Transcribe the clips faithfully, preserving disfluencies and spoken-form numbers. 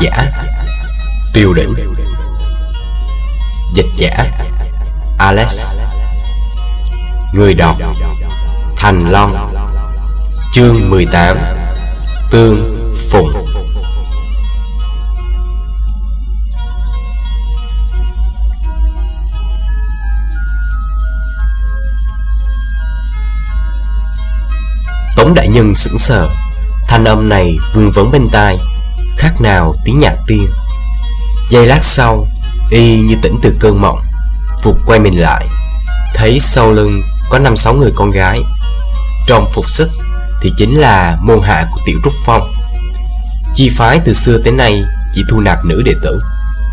giả Tiêu Đỉnh. Dịch giả Alex. Người đọc Thành Long. Chương mười tám. Tương Phùng. Tống đại nhân sững sờ. Thanh âm này vương vấn bên tai, khác nào tiếng nhạc tiên. Giây lát sau, y như tỉnh từ cơn mộng, vụt quay mình lại, thấy sau lưng có năm sáu người con gái. Trong phục sức thì chính là môn hạ của Tiểu Trúc Phong. Chi phái từ xưa tới nay chỉ thu nạp nữ đệ tử.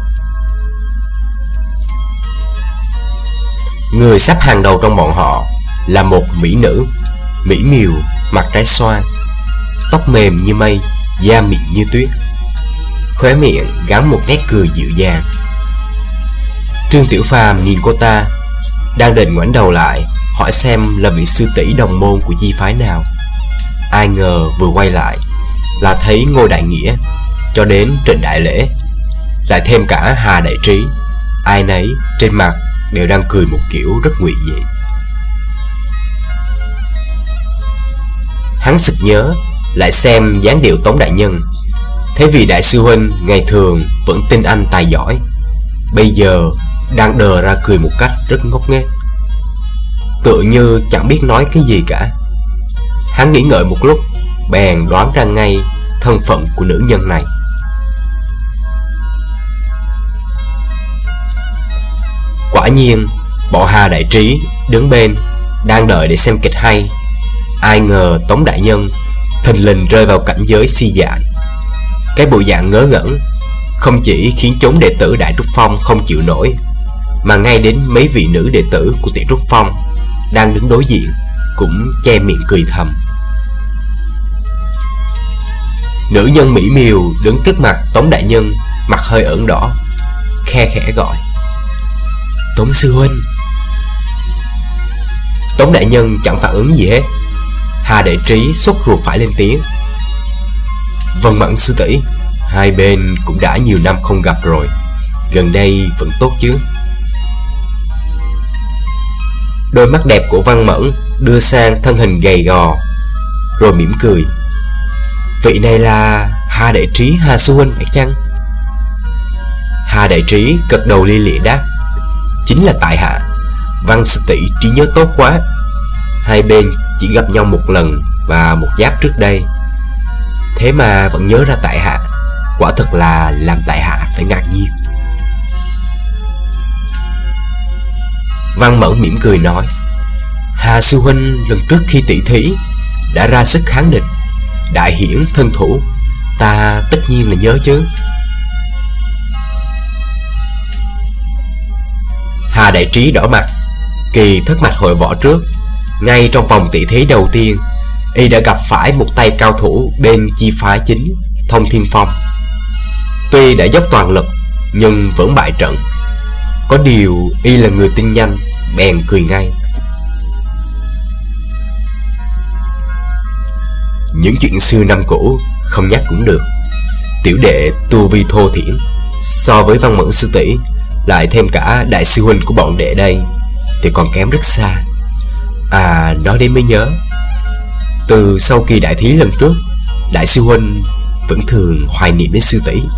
Người sắp hàng đầu trong bọn họ là một mỹ nữ, mỹ miều, mặt trái xoan, tóc mềm như mây, da mịn như tuyết, khóe miệng gắn một nét cười dịu dàng. Trương Tiểu Phàm nhìn cô ta, đang định ngoảnh đầu lại hỏi xem là vị sư tỷ đồng môn của chi phái nào. Ai ngờ vừa quay lại là thấy Ngô Đại Nghĩa cho đến Trịnh Đại Lễ, lại thêm cả Hà Đại Trí. Ai nấy trên mặt đều đang cười một kiểu rất ngụy dị. Hắn sực nhớ lại xem dáng điệu Tống đại nhân, thế vì đại sư huynh ngày thường vẫn tin anh tài giỏi, bây giờ đang đờ ra cười một cách rất ngốc nghếch, tựa như chẳng biết nói cái gì cả. Hắn nghĩ ngợi một lúc, bèn đoán ra ngay thân phận của nữ nhân này. Quả nhiên, bọn Hà Đại Trí đứng bên đang đợi để xem kịch hay. Ai ngờ Tống đại nhân thình lình rơi vào cảnh giới si dại. Cái bộ dạng ngớ ngẩn không chỉ khiến chốn đệ tử Đại Trúc Phong không chịu nổi, mà ngay đến mấy vị nữ đệ tử của Tiểu Trúc Phong đang đứng đối diện cũng che miệng cười thầm. Nữ nhân mỹ miều đứng trước mặt Tống đại nhân, mặt hơi ửng đỏ, khe khẽ gọi: "Tống sư huynh." Tống đại nhân chẳng phản ứng gì hết. Hà Đại Trí sốt ruột phải lên tiếng: "Vân Mẫn sư tỷ, hai bên cũng đã nhiều năm không gặp rồi, gần đây vẫn tốt chứ?" Đôi mắt đẹp của Văn Mẫn đưa sang thân hình gầy gò, rồi mỉm cười: "Vị này là Hà Đại Trí Hà sư huynh phải chăng?" Hà Đại Trí gật đầu lia lịa đáp: "Chính là tại hạ. Văn sư tỷ trí nhớ tốt quá. Hai bên chỉ gặp nhau một lần và một giáp trước đây, thế mà vẫn nhớ ra tại hạ, quả thật là làm tại hạ phải ngạc nhiên." Văn Mẫn mỉm cười nói: "Hà sư huynh lần trước khi tỷ thí đã ra sức kháng địch, đại hiển thân thủ, ta tất nhiên là nhớ chứ." Hà Đại Trí đỏ mặt. Kỳ thất mạch hội võ trước, ngay trong vòng tỷ thí đầu tiên, y đã gặp phải một tay cao thủ bên chi phái chính Thông Thiên Phong. Tuy đã dốc toàn lực nhưng vẫn bại trận. Có điều y là người tin nhanh, bèn cười ngay: "Những chuyện xưa năm cũ không nhắc cũng được. Tiểu đệ tu vi thô thiển, so với Văn Mẫn sư tỷ, lại thêm cả đại sư huynh của bọn đệ đây, thì còn kém rất xa. À, nói đến mới nhớ, từ sau kỳ đại thí lần trước, đại sư huynh vẫn thường hoài niệm đến sư tỷ."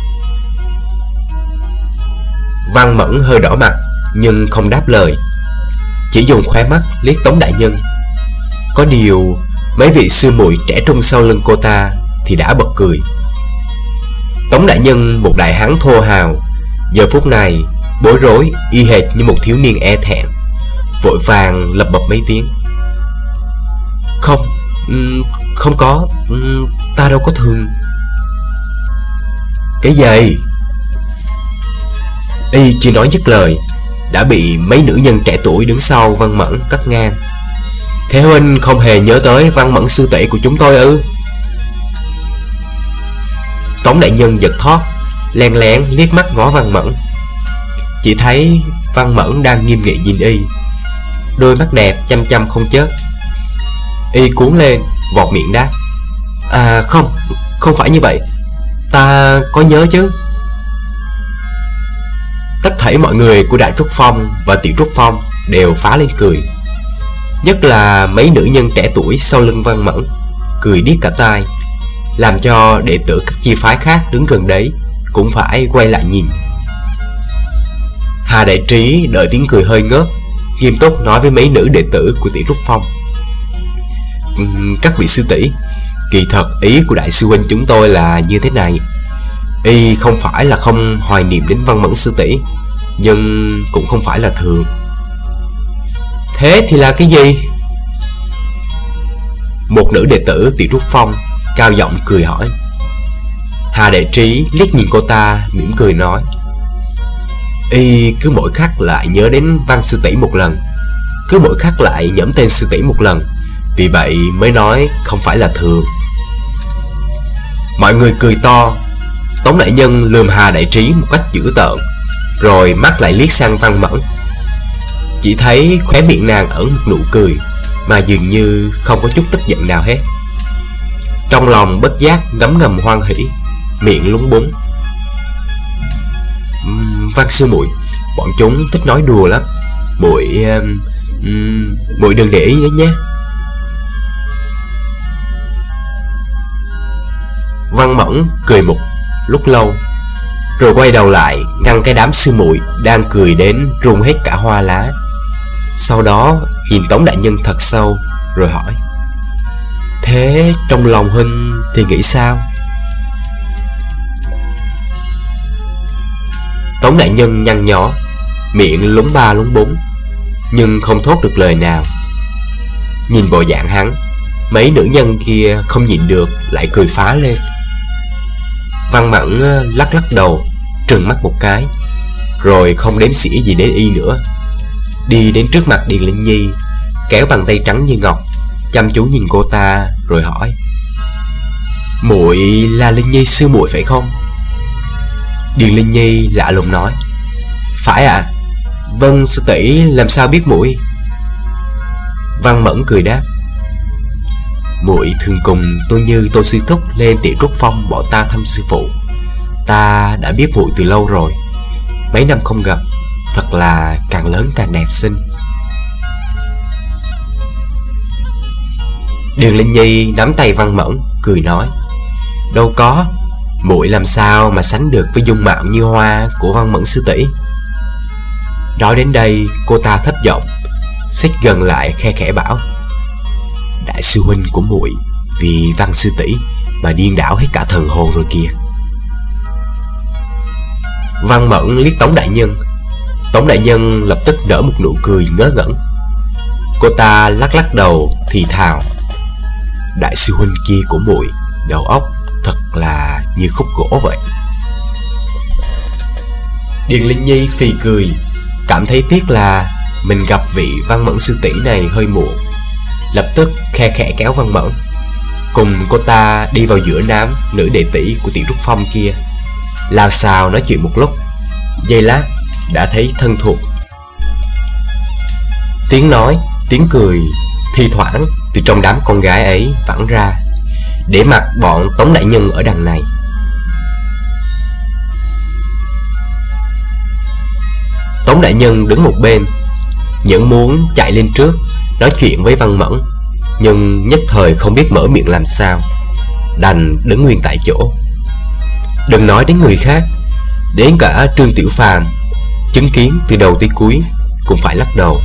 Văn Mẫn hơi đỏ mặt nhưng không đáp lời, chỉ dùng khóe mắt liếc Tống đại nhân. Có điều mấy vị sư muội trẻ trung sau lưng cô ta thì đã bật cười. Tống đại nhân, một đại hán thô hào, giờ phút này bối rối y hệt như một thiếu niên e thẹn, vội vàng lẩm bẩm mấy tiếng: Không, không có, ta đâu có thường." "Cái gì?" Y chưa nói dứt lời đã bị mấy nữ nhân trẻ tuổi đứng sau Văn Mẫn cắt ngang: "Thế huynh không hề nhớ tới Văn Mẫn sư tỷ của chúng tôi ư?" Tống đại nhân giật thót, len lén liếc mắt ngó Văn Mẫn. Chỉ thấy Văn Mẫn đang nghiêm nghị nhìn y, đôi mắt đẹp chăm chăm không chớp. Y cuốn lên, vọt miệng đáp: "À không, không phải như vậy. Ta có nhớ chứ. Tất thảy mọi người của Đại Trúc Phong và Tiểu Trúc Phong đều phá lên cười. Nhất là mấy nữ nhân trẻ tuổi sau lưng Văn Mẫn, cười điếc cả tai, làm cho đệ tử các chi phái khác đứng gần đấy cũng phải quay lại nhìn. Hà Đại Trí đợi tiếng cười hơi ngớt, nghiêm túc nói với mấy nữ đệ tử của Tiểu Trúc Phong: Các vị sư tỷ, kỳ thật ý của đại sư huynh chúng tôi là như thế này. Y không phải là không hoài niệm đến Văn Mẫn sư tỷ, nhưng cũng không phải là thường. Thế thì là cái gì? Một nữ đệ tử Tiểu Trúc Phong cao giọng cười hỏi. Hà Đại Trí liếc nhìn cô ta, mỉm cười nói: Y cứ mỗi khắc lại nhớ đến Văn sư tỷ một lần, cứ mỗi khắc lại nhẩm tên sư tỷ một lần, vì vậy mới nói không phải là thường. Mọi người cười to. Tống đại nhân lườm Hà Đại Trí một cách dữ tợn, rồi mắt lại liếc sang Văn Mẫn. Chỉ thấy khóe miệng nàng ẩn một nụ cười, mà dường như không có chút tức giận nào hết. Trong lòng bất giác ngấm ngầm hoan hỉ, miệng lúng búng. uhm, Văn sư muội, bọn chúng thích nói đùa lắm, muội um, muội đừng để ý nữa nhé. Văn Mẫn cười một lúc lâu, rồi quay đầu lại ngăn cái đám sư muội đang cười đến rung hết cả hoa lá. Sau đó nhìn Tống đại nhân thật sâu, rồi hỏi: Thế trong lòng huynh thì nghĩ sao? Tống đại nhân nhăn nhó, miệng lúng ba lúng búng, nhưng không thốt được lời nào. Nhìn bộ dạng hắn, mấy nữ nhân kia không nhịn được lại cười phá lên. Văn Mẫn lắc lắc đầu, trừng mắt một cái, rồi không đếm xỉa gì đến y nữa, đi đến trước mặt Điền Linh Nhi, kéo bàn tay trắng như ngọc, chăm chú nhìn cô ta, rồi hỏi: Muội là Linh Nhi sư muội phải không? Điền Linh Nhi lạ lùng nói: Phải ạ. À? Vâng sư tỷ, làm sao biết muội? Văn Mẫn cười đáp: Muội thường cùng tôi Như tôi sư thúc lên Tiểu Trúc Phong bỏ ta thăm sư phụ. Ta đã biết muội từ lâu rồi, mấy năm không gặp, thật là càng lớn càng đẹp xinh. Điền Linh Nhi nắm tay Văn Mẫn, cười nói: Đâu có, muội làm sao mà sánh được với dung mạo như hoa của Văn Mẫn sư tỷ. Nói đến đây, cô ta thấp giọng, xích gần lại khe khẽ bảo: Đại sư huynh của muội vì Văn sư tỷ mà điên đảo hết cả thần hồn rồi kìa. Văn Mẫn liếc Tống đại nhân. Tống đại nhân lập tức nở một nụ cười ngớ ngẩn. Cô ta lắc lắc đầu thì thào: Đại sư huynh kia của muội đầu óc thật là như khúc gỗ vậy. Điền Linh Nhi phì cười, cảm thấy tiếc là mình gặp vị Văn Mẫn sư tỷ này hơi muộn, lập tức khe khẽ kéo Văn Mẫn, cùng cô ta đi vào giữa đám nữ đệ tỷ của Tiểu Trúc Phong kia, lao xào nói chuyện một lúc, giây lát đã thấy thân thuộc. Tiếng nói, tiếng cười thi thoảng từ trong đám con gái ấy vẳng ra, để mặc bọn Tống đại nhân ở đằng này. Tống đại nhân đứng một bên, những muốn chạy lên trước nói chuyện với Văn Mẫn, nhưng nhất thời không biết mở miệng làm sao, đành đứng nguyên tại chỗ. Đừng nói đến người khác, đến cả Trương Tiểu Phàm chứng kiến từ đầu tới cuối cũng phải lắc đầu.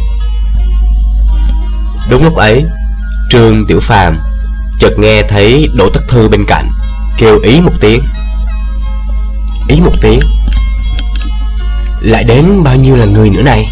Đúng lúc ấy, Trương Tiểu Phàm chợt nghe thấy Đỗ Tất Thư bên cạnh kêu ý một tiếng. Ý một tiếng? Lại đến bao nhiêu là người nữa này?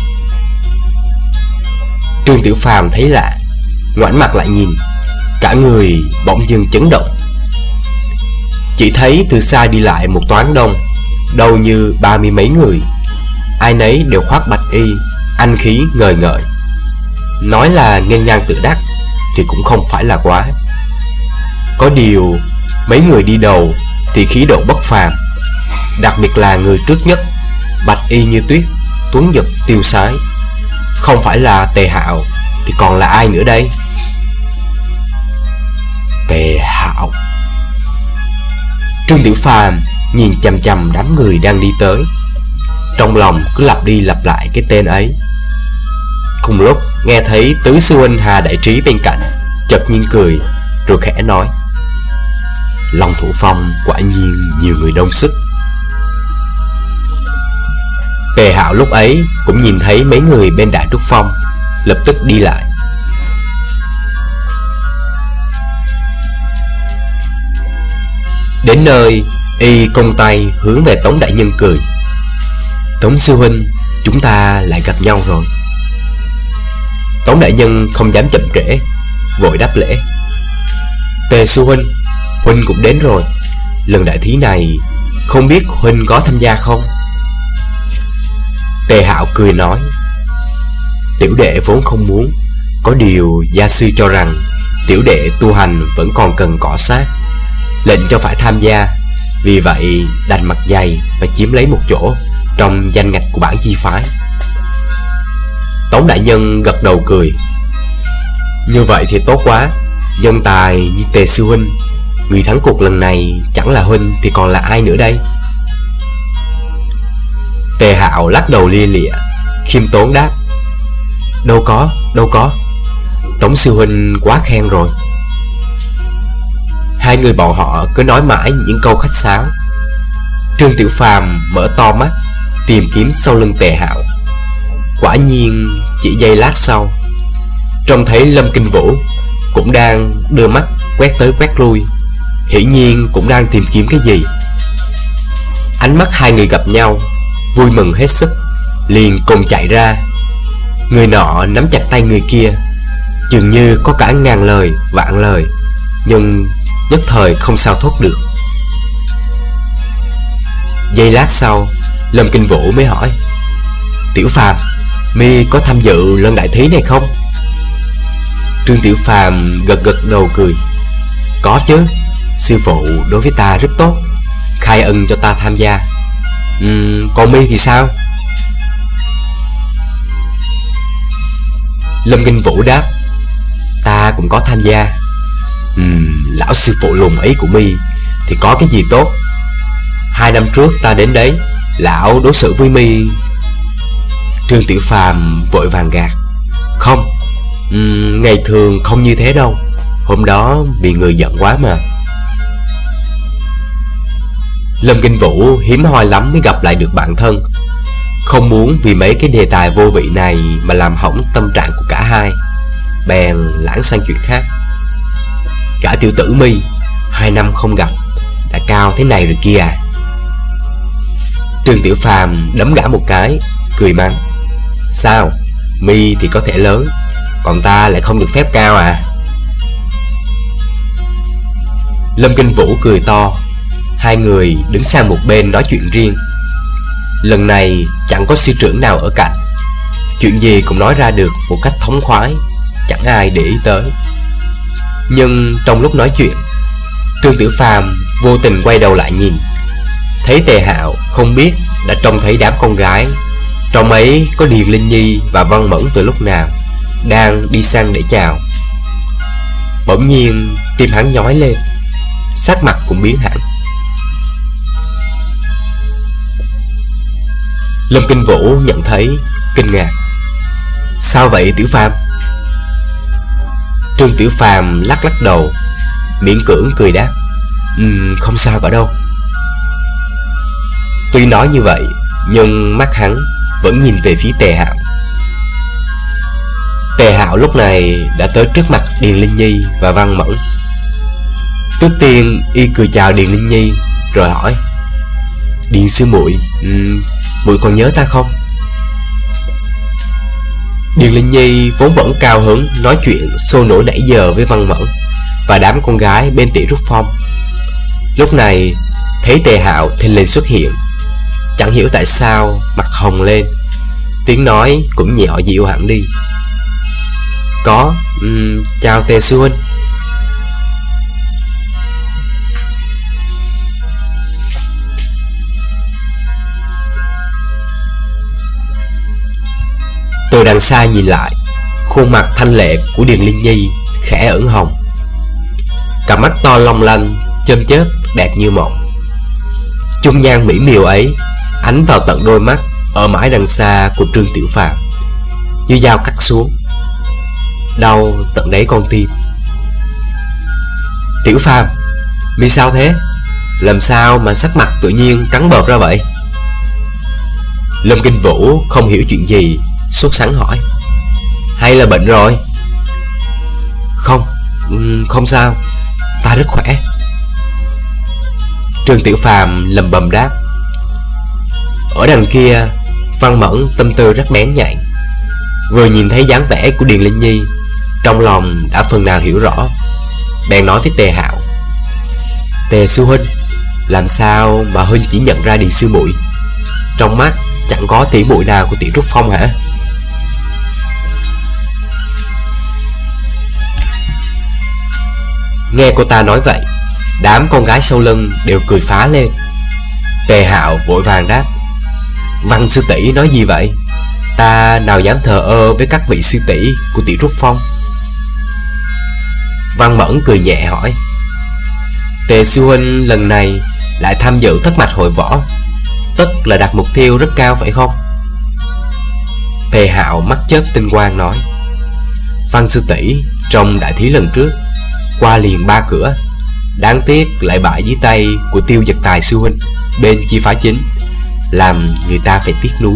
Trương Tiểu Phàm thấy lạ, ngoảnh mặt lại nhìn, cả người bỗng dưng chấn động. Chỉ thấy từ xa đi lại một toán đông, đâu như ba mươi mấy người, ai nấy đều khoác bạch y, anh khí ngời ngời. Nói là nghênh ngang tự đắc thì cũng không phải là quá. Có điều mấy người đi đầu thì khí độ bất phàm, đặc biệt là người trước nhất, bạch y như tuyết, tuấn giật tiêu sái. Không phải là Tề Hạo thì còn là ai nữa đây? Tề Hạo. Trương Tiểu Phàm nhìn chằm chằm đám người đang đi tới, trong lòng cứ lặp đi lặp lại cái tên ấy. Cùng lúc nghe thấy tứ sư huynh Hà Đại Trí bên cạnh chợt nhiên cười, rồi khẽ nói: Long Thủ Phong quả nhiên nhiều người đông sức. Tề Hạo lúc ấy cũng nhìn thấy mấy người bên Đại Trúc Phong, lập tức đi lại. Đến nơi, y cong tay hướng về Tống đại nhân cười: Tống sư huynh, chúng ta lại gặp nhau rồi. Tống đại nhân không dám chậm trễ, vội đáp lễ: Tề sư huynh, huynh cũng đến rồi. Lần đại thí này không biết huynh có tham gia không? Tề Hạo cười nói: Tiểu đệ vốn không muốn, có điều gia sư cho rằng tiểu đệ tu hành vẫn còn cần cọ sát, lệnh cho phải tham gia. Vì vậy đành mặt dày và chiếm lấy một chỗ trong danh ngạch của bản chi phái. Tống đại nhân gật đầu cười: Như vậy thì tốt quá. Nhân tài như Tề sư huynh, người thắng cuộc lần này chẳng là huynh thì còn là ai nữa đây? Tề Hạo lắc đầu lia lịa, khiêm tốn đáp: Đâu có, đâu có. Tống sư huynh quá khen rồi. Hai người bọn họ cứ nói mãi những câu khách sáo. Trương Tiểu Phàm mở to mắt tìm kiếm sau lưng Tề Hạo. Quả nhiên chỉ giây lát sau, trông thấy Lâm Kinh Vũ cũng đang đưa mắt quét tới quét lui, hiển nhiên cũng đang tìm kiếm cái gì. Ánh mắt hai người gặp nhau, vui mừng hết sức, liền cùng chạy ra. Người nọ nắm chặt tay người kia, dường như có cả ngàn lời vạn lời, nhưng nhất thời không sao thốt được. Giây lát sau, Lâm Kinh Vũ mới hỏi: Tiểu Phàm, mi có tham dự lần đại thí này không? Trương Tiểu Phàm gật gật đầu cười: Có chứ, sư phụ đối với ta rất tốt, khai ân cho ta tham gia. uhm, Còn mi thì sao? Lâm Kinh Vũ đáp: Ta cũng có tham gia. uhm, Lão sư phụ lùn ấy của mi thì có cái gì tốt? Hai năm trước ta đến đấy, lão đối xử với mi. Trương Tiểu Phàm vội vàng gạt: Không, uhm, ngày thường không như thế đâu. Hôm đó bị người giận quá mà. Lâm Kinh Vũ hiếm hoi lắm mới gặp lại được bạn thân, không muốn vì mấy cái đề tài vô vị này mà làm hỏng tâm trạng của cả hai, bèn lãng sang chuyện khác. Cả tiểu tử mi, hai năm không gặp đã cao thế này rồi kia à? Trương Tiểu Phàm đấm gã một cái, cười mắng: Sao, mi thì có thể lớn, còn ta lại không được phép cao à? Lâm Kinh Vũ cười to. Hai người đứng sang một bên nói chuyện riêng. Lần này chẳng có sư trưởng nào ở cạnh, chuyện gì cũng nói ra được một cách thống khoái, chẳng ai để ý tới. Nhưng trong lúc nói chuyện, Trương Tiểu Phàm vô tình quay đầu lại nhìn, thấy Tề Hạo không biết đã trông thấy đám con gái, trong ấy có Điền Linh Nhi và Văn Mẫn từ lúc nào, đang đi sang để chào. Bỗng nhiên tim hắn nhói lên, sắc mặt cũng biến hẳn. Lâm Kinh Vũ nhận thấy, kinh ngạc: Sao vậy Tiểu Phàm? Trương Tiểu Phàm lắc lắc đầu, miễn cưỡng cười đáp: um, Không sao cả đâu. Tuy nói như vậy, nhưng mắt hắn vẫn nhìn về phía Tề Hạo. Tề Hạo lúc này đã tới trước mặt Điền Linh Nhi và Văn Mẫn. Trước tiên y cười chào Điền Linh Nhi, rồi hỏi: Điền sư muội, um, muội còn nhớ ta không? Điền Linh Nhi vốn vẫn cao hứng nói chuyện sôi nổi nãy giờ với Văn Mẫn và đám con gái bên Tỷ Trúc Phong. Lúc này thấy Tề Hạo thình lình xuất hiện, chẳng hiểu tại sao mặt hồng lên, tiếng nói cũng nhỏ dịu hẳn đi. Có, um, chào Tề sư huynh. Từ đằng xa nhìn lại, khuôn mặt thanh lệ của Điền Linh Nhi khẽ ửng hồng, cặp mắt to long lanh chớm chớp đẹp như mộng. Chung nhan mỹ miều ấy ánh vào tận đôi mắt ở mãi đằng xa của Trương Tiểu Phàm, như dao cắt xuống, đau tận đáy con tim. Tiểu Phàm, mi sao thế? Làm sao mà sắc mặt tự nhiên trắng bợt ra vậy? Lâm Kinh Vũ không hiểu chuyện gì, sốt sắng hỏi. Hay là bệnh rồi? Không, không sao, ta rất khỏe. Trương Tiểu Phàm lầm bầm đáp. Ở đằng kia, Văn Mẫn tâm tư rất bén nhạy, vừa nhìn thấy dáng vẻ của Điền Linh Nhi, trong lòng đã phần nào hiểu rõ, bèn nói với Tề Hạo. Tề sư huynh, làm sao mà huynh chỉ nhận ra Điền sư muội? Trong mắt chẳng có tỷ muội nào của tỷ Trúc Phong hả? Nghe cô ta nói vậy, đám con gái sau lưng đều cười phá lên. Tề Hạo vội vàng đáp. Văn sư tỷ nói gì vậy? Ta nào dám thờ ơ với các vị sư tỷ của tỷ Trúc Phong. Văn Mẫn cười nhẹ hỏi. Tề sư huynh lần này lại tham dự thất mạch hội võ, tất là đặt mục tiêu rất cao phải không? Tề Hạo mắt chớp tinh quang nói. Văn sư tỷ trong đại thí lần trước qua liền ba cửa, đáng tiếc lại bại dưới tay của Tiêu Dật Tài sư huynh bên chi phái chính, làm người ta phải tiếc nuối.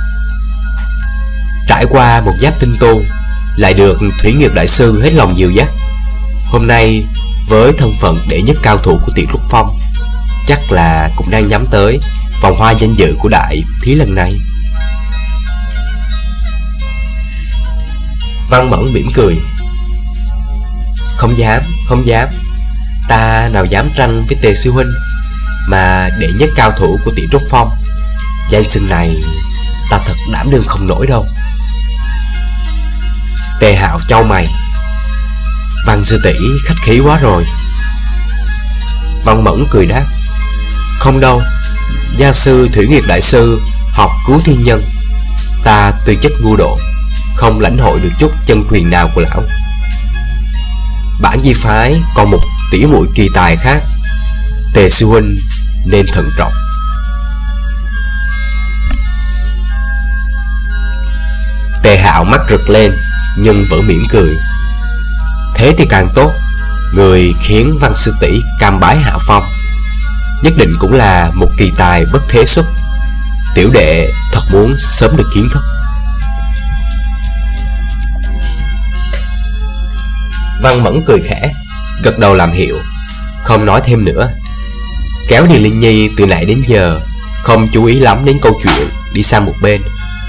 Trải qua một giáp tinh tu, lại được Thủy Nguyệt đại sư hết lòng dìu dắt, hôm nay với thân phận đệ nhất cao thủ của Tiểu Trúc Phong, chắc là cũng đang nhắm tới vòng hoa danh dự của đại thí lần này. Văn Mẫn mỉm cười. Không dám, không dám, ta nào dám tranh với Tề sư huynh, mà đệ nhất cao thủ của Tiểu Trúc Phong, danh xưng này ta thật đảm đương không nổi đâu. Tề Hạo chau mày. Văn sư tỷ khách khí quá rồi. Văn Mẫn cười đáp. Không đâu, gia sư Thủy Nguyệt đại sư học cứu thiên nhân, ta tư chất ngu độ, không lãnh hội được chút chân quyền nào của lão. Bản di phái còn một tỷ muội kỳ tài khác, Tề sư huynh nên thận trọng. Tề Hạo mắt rực lên nhưng vẫn mỉm cười. Thế thì càng tốt, người khiến Văn sư tỷ cam bái hạ phong nhất định cũng là một kỳ tài bất thế xuất. Tiểu đệ thật muốn sớm được kiến thức. Văn Mẫn cười khẽ, gật đầu làm hiệu, không nói thêm nữa, kéo Điền Linh Nhi từ nãy đến giờ không chú ý lắm đến câu chuyện, đi sang một bên.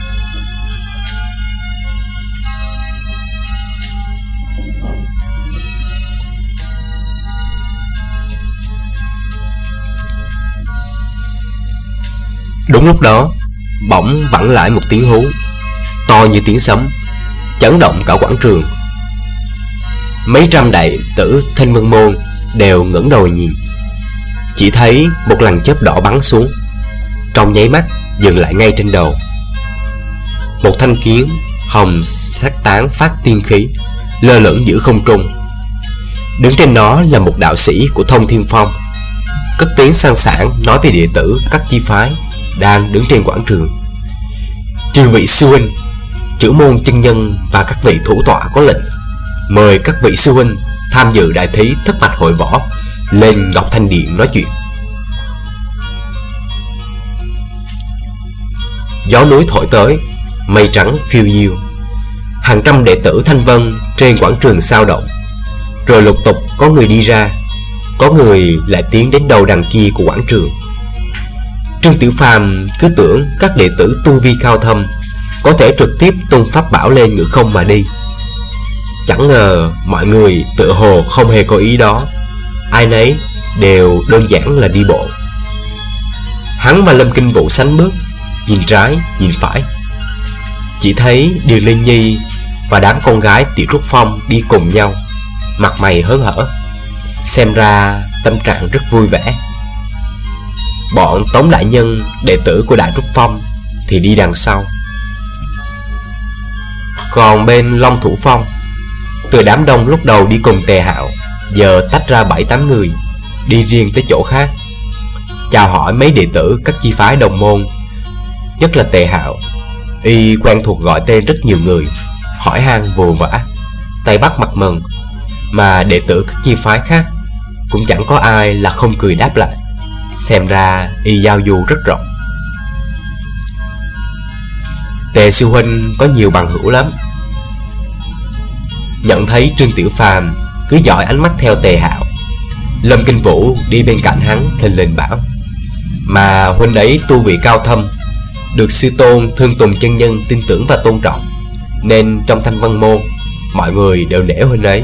Đúng lúc đó, bỗng vẳng lại một tiếng hú to như tiếng sấm, chấn động cả quảng trường. Mấy trăm đệ tử Thanh Vân Môn đều ngẩng đầu nhìn, chỉ thấy một làn chớp đỏ bắn xuống, trong nháy mắt dừng lại ngay trên đầu. Một thanh kiếm hồng sắc tán phát tiên khí, lơ lửng giữa không trung. Đứng trên nó là một đạo sĩ của Thông Thiên Phong, cất tiếng sang sảng nói về đệ tử các chi phái đang đứng trên quảng trường. Chư vị sư huynh, chữ môn chân nhân và các vị thủ tọa có lệnh, mời các vị sư huynh tham dự đại thí thất mạch hội võ, lên Ngọc Thanh Điện nói chuyện. Gió núi thổi tới, mây trắng phiêu diêu, hàng trăm đệ tử Thanh Vân trên quảng trường sao động, rồi lục tục có người đi ra, có người lại tiến đến đầu đằng kia của quảng trường. Trương Tiểu Phàm cứ tưởng các đệ tử tu vi cao thâm có thể trực tiếp tung pháp bảo lên ngự không mà đi, chẳng ngờ mọi người tự hồ không hề có ý đó, ai nấy đều đơn giản là đi bộ. Hắn và Lâm Kinh Vũ sánh bước, nhìn trái nhìn phải, chỉ thấy Điền Linh Nhi và đám con gái Tiểu Trúc Phong đi cùng nhau, mặt mày hớn hở, xem ra tâm trạng rất vui vẻ. Bọn Tống đại nhân, đệ tử của Đại Trúc Phong thì đi đằng sau. Còn bên Long Thủ Phong, từ đám đông lúc đầu đi cùng Tề Hạo, giờ tách ra bảy tám người, đi riêng tới chỗ khác. chào hỏi mấy đệ tử các chi phái đồng môn, nhất là Tề Hạo. Y quen thuộc gọi tên rất nhiều người, hỏi han vồ vã, tay bắt mặt mừng, mà đệ tử các chi phái khác cũng chẳng có ai là không cười đáp lại. Xem ra y giao du rất rộng. Tề sư huynh có nhiều bằng hữu lắm. Nhận thấy Trương Tiểu Phàm cứ dõi ánh mắt theo Tề Hạo, Lâm Kinh Vũ đi bên cạnh hắn thình lình bảo: mà huynh ấy tu vị cao thâm, được sư tôn Thương Tùng chân nhân tin tưởng và tôn trọng, nên trong Thanh Vân môn mọi người đều nể huynh ấy.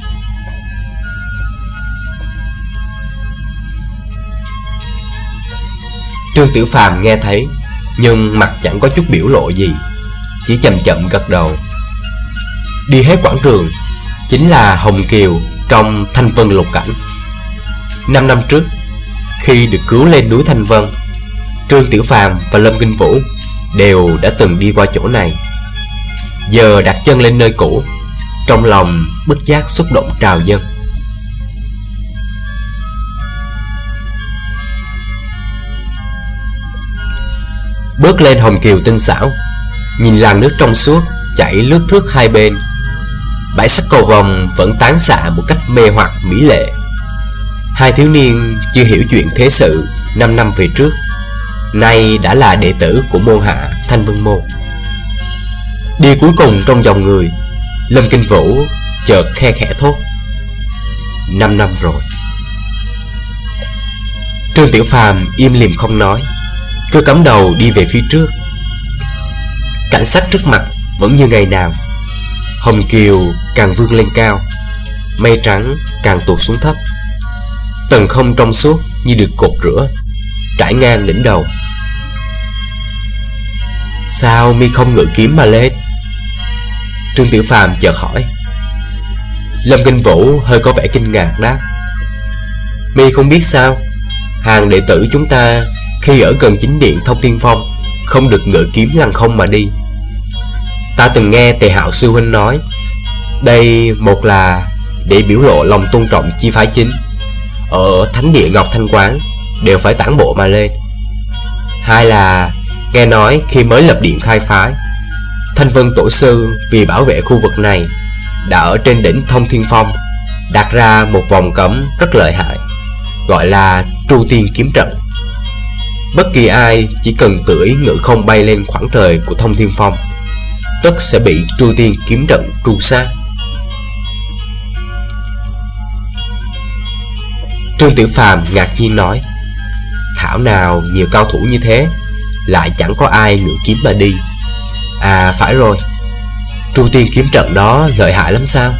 Trương Tiểu Phàm nghe thấy, nhưng mặt chẳng có chút biểu lộ gì, chỉ chậm chậm gật đầu. Đi hết quảng trường chính là Hồng Kiều trong Thanh Vân lục cảnh. Năm năm trước, khi được cứu lên núi Thanh Vân, Trương Tiểu Phàm và Lâm Kinh Vũ đều đã từng đi qua chỗ này. Giờ đặt chân lên nơi cũ, trong lòng bất giác xúc động trào dâng. Bước lên Hồng Kiều tinh xảo, nhìn làn nước trong suốt chảy lướt thước hai bên. Bãi sắc cầu vồng vẫn tán xạ một cách mê hoặc mỹ lệ. Hai thiếu niên chưa hiểu chuyện thế sự năm năm về trước, nay đã là đệ tử của môn hạ Thanh Vân môn. Đi cuối cùng trong dòng người, Lâm Kinh Vũ chợt khe khẽ thốt: Năm năm rồi. Trương Tiểu Phàm im lìm không nói, cứ cắm đầu đi về phía trước. Cảnh sắc trước mặt vẫn như ngày nào. Hồng Kiều càng vươn lên cao, mây trắng càng tụt xuống thấp. Tầng không trong suốt như được cột rửa, trải ngang đỉnh đầu. Sao mi không ngự kiếm mà lên? Trương Tiểu Phàm chợt hỏi. Lâm Kinh Vũ hơi có vẻ kinh ngạc đáp: Mi không biết sao, hàng đệ tử chúng ta khi ở gần chính điện Thông Thiên Phong không được ngự kiếm lăng không mà đi. Ta từng nghe Tề Hạo sư huynh nói, đây một là để biểu lộ lòng tôn trọng chi phái chính, ở thánh địa Ngọc Thanh Quán đều phải tản bộ mà lên. Hai là nghe nói khi mới lập điện khai phái, Thanh Vân tổ sư vì bảo vệ khu vực này đã ở trên đỉnh Thông Thiên Phong đặt ra một vòng cấm rất lợi hại, gọi là Tru Tiên Kiếm Trận. Bất kỳ ai chỉ cần tự ý ngự không bay lên khoảng trời của Thông Thiên Phong, tất sẽ bị Tru Tiên Kiếm Trận tru sát. Trương Tiểu Phàm ngạc nhiên nói: Thảo nào nhiều cao thủ như thế, lại chẳng có ai ngự kiếm mà đi. À phải rồi, Tru Tiên Kiếm Trận đó lợi hại lắm sao?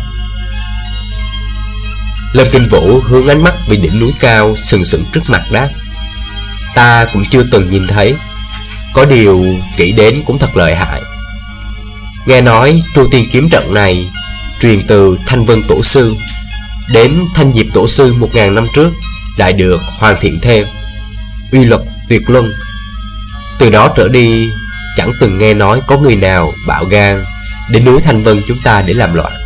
Lâm Kinh Vũ hướng ánh mắt về đỉnh núi cao sừng sững trước mặt đáp: Ta cũng chưa từng nhìn thấy, có điều kỹ đến cũng thật lợi hại. Nghe nói Tru Tiên Kiếm Trận này truyền từ Thanh Vân tổ sư đến Thanh Diệp tổ sư một ngàn năm trước lại được hoàn thiện thêm, uy lực tuyệt luân. Từ đó trở đi chẳng từng nghe nói có người nào bạo gan đến núi Thanh Vân chúng ta để làm loạn.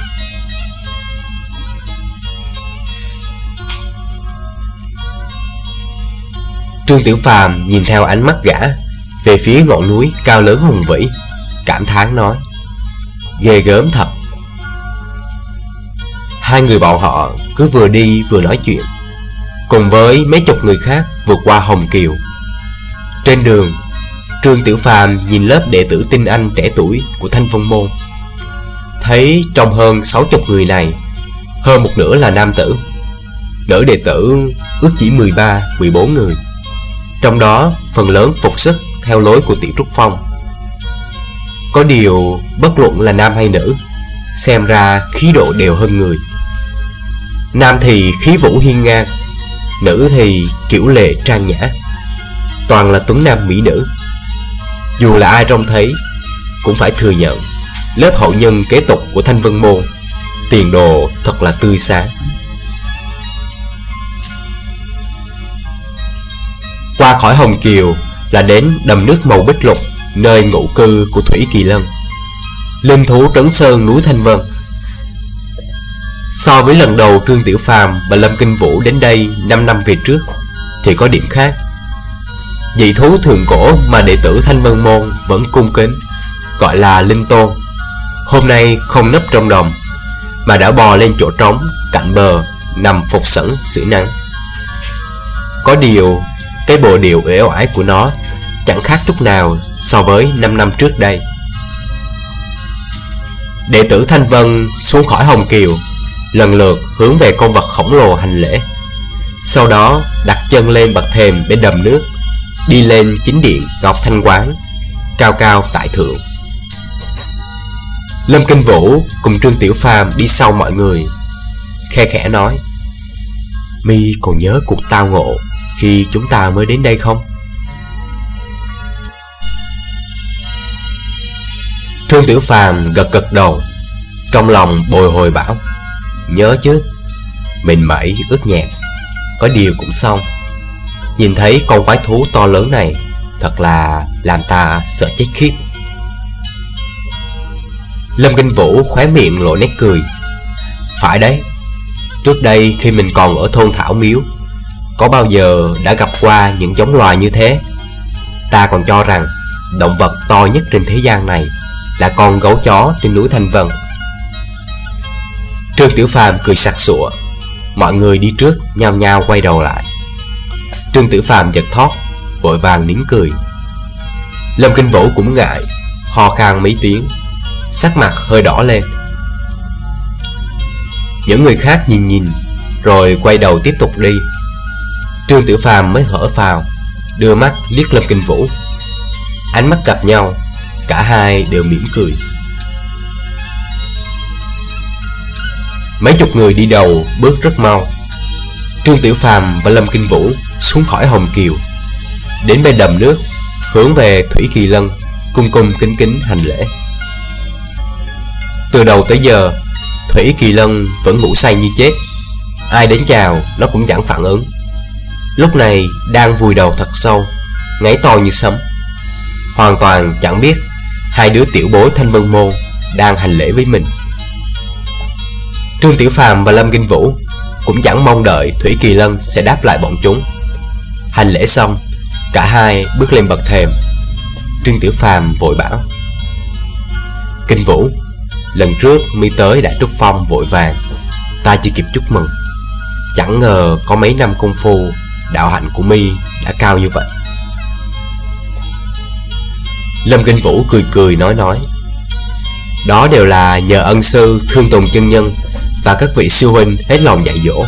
Trương Tiểu Phàm nhìn theo ánh mắt gã về phía ngọn núi cao lớn hùng vĩ, cảm thán nói: Ghê gớm thật. Hai người bọn họ cứ vừa đi vừa nói chuyện, cùng với mấy chục người khác vượt qua Hồng Kiều. Trên đường, Trương Tiểu Phàm nhìn lớp đệ tử tinh anh trẻ tuổi của Thanh Vân môn, thấy trong hơn sáu chục người này, hơn một nửa là nam tử, nữ đệ tử ước chỉ mười ba, mười bốn người. Trong đó phần lớn phục sức theo lối của Tiểu Trúc Phong. Có điều bất luận là nam hay nữ, xem ra khí độ đều hơn người. Nam thì khí vũ hiên ngang, nữ thì kiểu lệ trang nhã, toàn là tuấn nam mỹ nữ. Dù là ai trông thấy cũng phải thừa nhận lớp hậu nhân kế tục của Thanh Vân môn tiền đồ thật là tươi sáng. Qua khỏi Hồng Kiều là đến đầm nước màu bích lục, nơi ngụ cư của Thủy Kỳ Lân, linh thú trấn sơn núi Thanh Vân. So với lần đầu Trương Tiểu Phàm và Lâm Kinh Vũ đến đây năm năm về trước thì có điểm khác. Dị thú thượng cổ mà đệ tử Thanh Vân Môn vẫn cung kính, gọi là linh tôn, hôm nay không nấp trong đồng, mà đã bò lên chỗ trống cạnh bờ, nằm phục sẵn sưởi nắng. Có điều, cái bộ điệu uể oải của nó chẳng khác chút nào so với năm năm trước đây. Đệ tử Thanh Vân xuống khỏi Hồng Kiều, lần lượt hướng về con vật khổng lồ hành lễ, sau đó đặt chân lên bậc thềm bên đầm nước, đi lên chính điện Ngọc Thanh Quán, cao cao tại thượng. Lâm Kinh Vũ cùng Trương Tiểu Phàm đi sau mọi người, khe khẽ nói: "Mi còn nhớ cuộc tao ngộ khi chúng ta mới đến đây không?" Trương Tiểu Phàm gật gật đầu, trong lòng bồi hồi bảo: "Nhớ chứ, mình mẩy ướt nhẹp, có điều cũng xong. Nhìn thấy con quái thú to lớn này, thật là làm ta sợ chết khiếp." Lâm Kinh Vũ khóe miệng lộ nét cười: "Phải đấy, trước đây khi mình còn ở thôn Thảo Miếu, có bao giờ đã gặp qua những giống loài như thế. Ta còn cho rằng động vật to nhất trên thế gian này là con gấu chó trên núi Thanh Vân." Trương Tiểu Phàm cười sặc sụa, mọi người đi trước nhao nhao quay đầu lại. Trương Tiểu Phàm giật thót, vội vàng nín cười. Lâm Kinh Vũ cũng ngại, ho khan mấy tiếng, sắc mặt hơi đỏ lên. Những người khác nhìn nhìn, rồi quay đầu tiếp tục đi. Trương Tiểu Phàm mới thở phào, đưa mắt liếc Lâm Kinh Vũ. Ánh mắt gặp nhau, cả hai đều mỉm cười. Mấy chục người đi đầu bước rất mau. Trương Tiểu Phàm và Lâm Kinh Vũ xuống khỏi Hồng Kiều, đến bên đầm nước, hướng về Thủy Kỳ Lân cung cung kính kính hành lễ. Từ đầu tới giờ, Thủy Kỳ Lân vẫn ngủ say như chết, ai đến chào nó cũng chẳng phản ứng. Lúc này đang vùi đầu thật sâu, ngáy to như sấm, hoàn toàn chẳng biết hai đứa tiểu bối Thanh Vân Môn đang hành lễ với mình. Trương Tiểu Phàm và Lâm Kinh Vũ cũng chẳng mong đợi Thủy Kỳ Lân sẽ đáp lại bọn chúng. Hành lễ xong, cả hai bước lên bậc thềm. Trương Tiểu Phàm vội bảo: "Kinh Vũ, lần trước mi tới Đại Trúc Phong vội vàng, ta chưa kịp chúc mừng. Chẳng ngờ có mấy năm công phu, đạo hạnh của mi đã cao như vậy." Lâm Kinh Vũ cười cười nói nói: "Đó đều là nhờ ân sư Thương Tùng chân nhân và các vị sư huynh hết lòng dạy dỗ."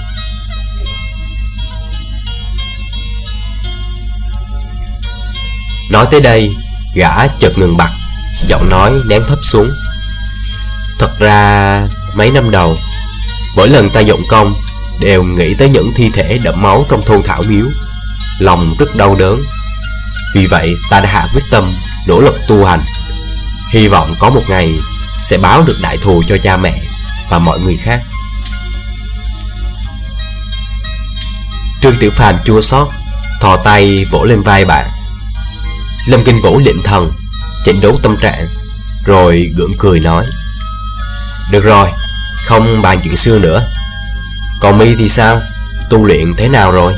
Nói tới đây, gã chợt ngừng bặt, giọng nói nén thấp xuống: "Thật ra mấy năm đầu, mỗi lần ta dụng công đều nghĩ tới những thi thể đẫm máu trong thôn Thảo Miếu, lòng rất đau đớn. Vì vậy ta đã hạ quyết tâm nỗ lực tu hành, hy vọng có một ngày sẽ báo được đại thù cho cha mẹ và mọi người khác." Trương Tiểu Phàm chua xót, thò tay vỗ lên vai bạn. Lâm Kinh Vũ định thần, chỉnh đốn tâm trạng, rồi gượng cười nói: "Được rồi, không bàn chuyện xưa nữa. Còn mi thì sao, tu luyện thế nào rồi?"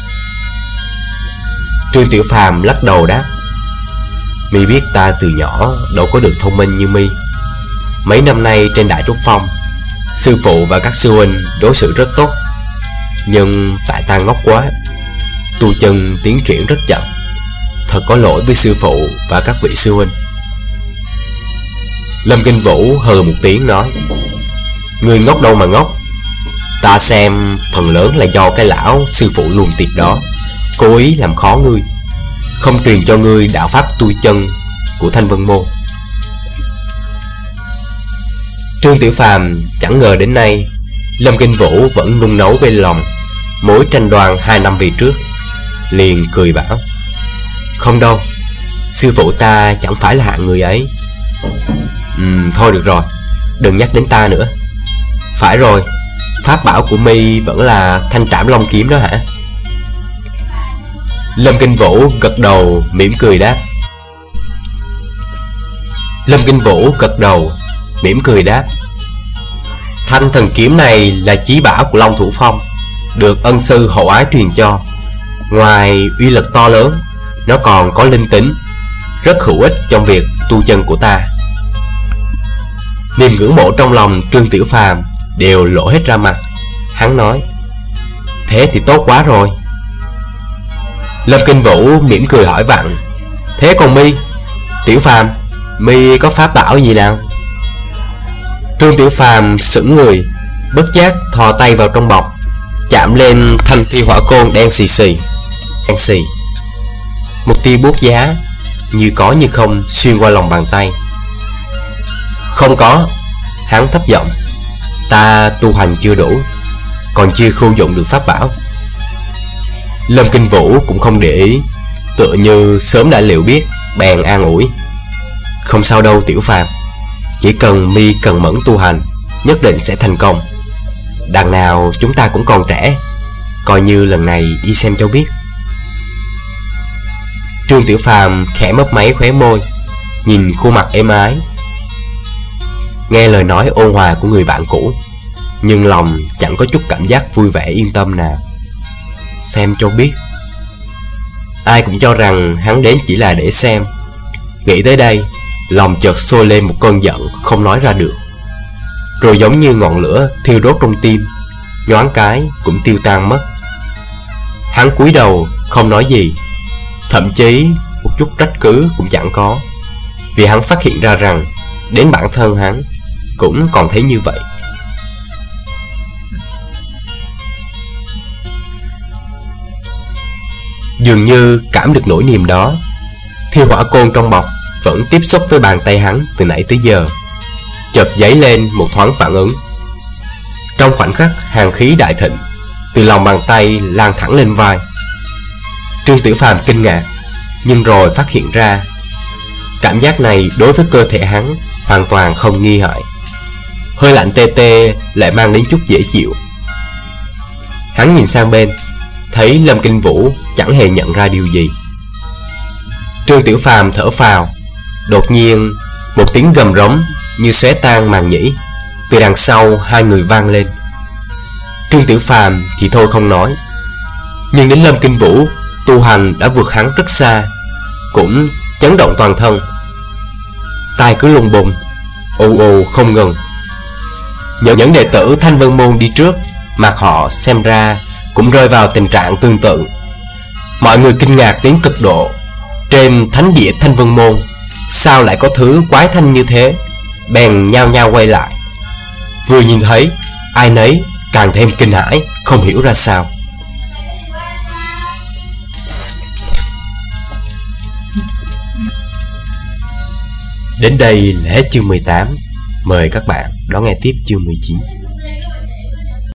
Trương Tiểu Phàm lắc đầu đáp: "Mi biết ta từ nhỏ đâu có được thông minh như mi. Mấy năm nay trên Đại Trúc Phong, sư phụ và các sư huynh đối xử rất tốt, nhưng tại ta ngốc quá, tu chân tiến triển rất chậm. Thật có lỗi với sư phụ và các vị sư huynh." Lâm Kinh Vũ hừ một tiếng nói: "Ngươi ngốc đâu mà ngốc. Ta xem phần lớn là do cái lão sư phụ luồn tiệt đó cố ý làm khó ngươi, không truyền cho ngươi đạo pháp tu chân của Thanh Vân Môn." Trương Tiểu Phàm chẳng ngờ đến nay Lâm Kinh Vũ vẫn nung nấu bên lòng mối tranh đoan hai năm về trước, liền cười bảo: "Không đâu, sư phụ ta chẳng phải là hạng người ấy." Ừm, thôi được rồi, đừng nhắc đến ta nữa. Phải rồi, pháp bảo của mi vẫn là Thanh Trảm Long Kiếm đó hả?" Lâm Kinh Vũ gật đầu mỉm cười đáp. Lâm Kinh Vũ gật đầu mỉm cười đáp: "Thanh thần kiếm này là chí bảo của Long Thủ Phong, được ân sư hậu ái truyền cho. Ngoài uy lực to lớn, nó còn có linh tính, rất hữu ích trong việc tu chân của ta. Niềm ngưỡng mộ trong lòng Trương Tiểu Phàm đều lộ hết ra mặt. Hắn nói: thế thì tốt quá rồi. Lâm Kinh Vũ mỉm cười hỏi vặn: thế còn mi, Tiểu Phàm, mi có pháp bảo gì nào? Trương Tiểu Phàm sững người, bất giác thò tay vào trong bọc, chạm lên thanh thiên hỏa côn đen xì xì. Đen xì. Một tia buốt giá như có như không xuyên qua lòng bàn tay. Không có. Hắn thấp giọng: ta tu hành chưa đủ, còn chưa khu dụng được pháp bảo. Lâm Kinh Vũ cũng không để ý, tựa như sớm đã liệu biết, bèn an ủi: không sao đâu Tiểu Phàm, chỉ cần mi cần mẫn tu hành, nhất định sẽ thành công. Đằng nào chúng ta cũng còn trẻ, coi như lần này đi xem cho biết. Trương Tiểu Phàm khẽ mấp máy khóe môi, nhìn khuôn mặt êm ái. Nghe lời nói ôn hòa của người bạn cũ, nhưng lòng chẳng có chút cảm giác vui vẻ yên tâm nào. Xem cho biết. Ai cũng cho rằng hắn đến chỉ là để xem. Nghĩ tới đây, lòng chợt sôi lên một cơn giận không nói ra được, rồi giống như ngọn lửa thiêu đốt trong tim, nhoáng cái cũng tiêu tan mất. Hắn cúi đầu không nói gì, thậm chí một chút trách cứ cũng chẳng có, vì hắn phát hiện ra rằng đến bản thân hắn cũng còn thấy như vậy. Dường như cảm được nỗi niềm đó, thiên hỏa côn trong bọc vẫn tiếp xúc với bàn tay hắn từ nãy tới giờ, chợt dấy lên một thoáng phản ứng. Trong khoảnh khắc hàn khí đại thịnh từ lòng bàn tay lan thẳng lên vai. Trương Tiểu Phàm kinh ngạc, nhưng rồi phát hiện ra cảm giác này đối với cơ thể hắn hoàn toàn không nghi hại. Hơi lạnh tê tê lại mang đến chút dễ chịu. Hắn nhìn sang bên, thấy Lâm Kinh Vũ chẳng hề nhận ra điều gì. Trương Tiểu Phàm thở phào. Đột nhiên một tiếng gầm rống như xé tan màn nhĩ từ đằng sau hai người vang lên. Trương Tiểu Phàm thì thôi không nói, nhưng đến Lâm Kinh Vũ tu hành đã vượt hắn rất xa, cũng chấn động toàn thân. Tai cứ lùng bùng, ù ù không ngừng. Nhờ những đệ tử Thanh Vân Môn đi trước, mặt họ xem ra cũng rơi vào tình trạng tương tự. Mọi người kinh ngạc đến cực độ. Trên thánh địa Thanh Vân Môn sao lại có thứ quái thanh như thế? Bèn nhao nhao quay lại. Vừa nhìn thấy, ai nấy càng thêm kinh hãi, không hiểu ra sao. Đến đây là hết chương mười tám. Mời các bạn đón nghe tiếp chương mười chín.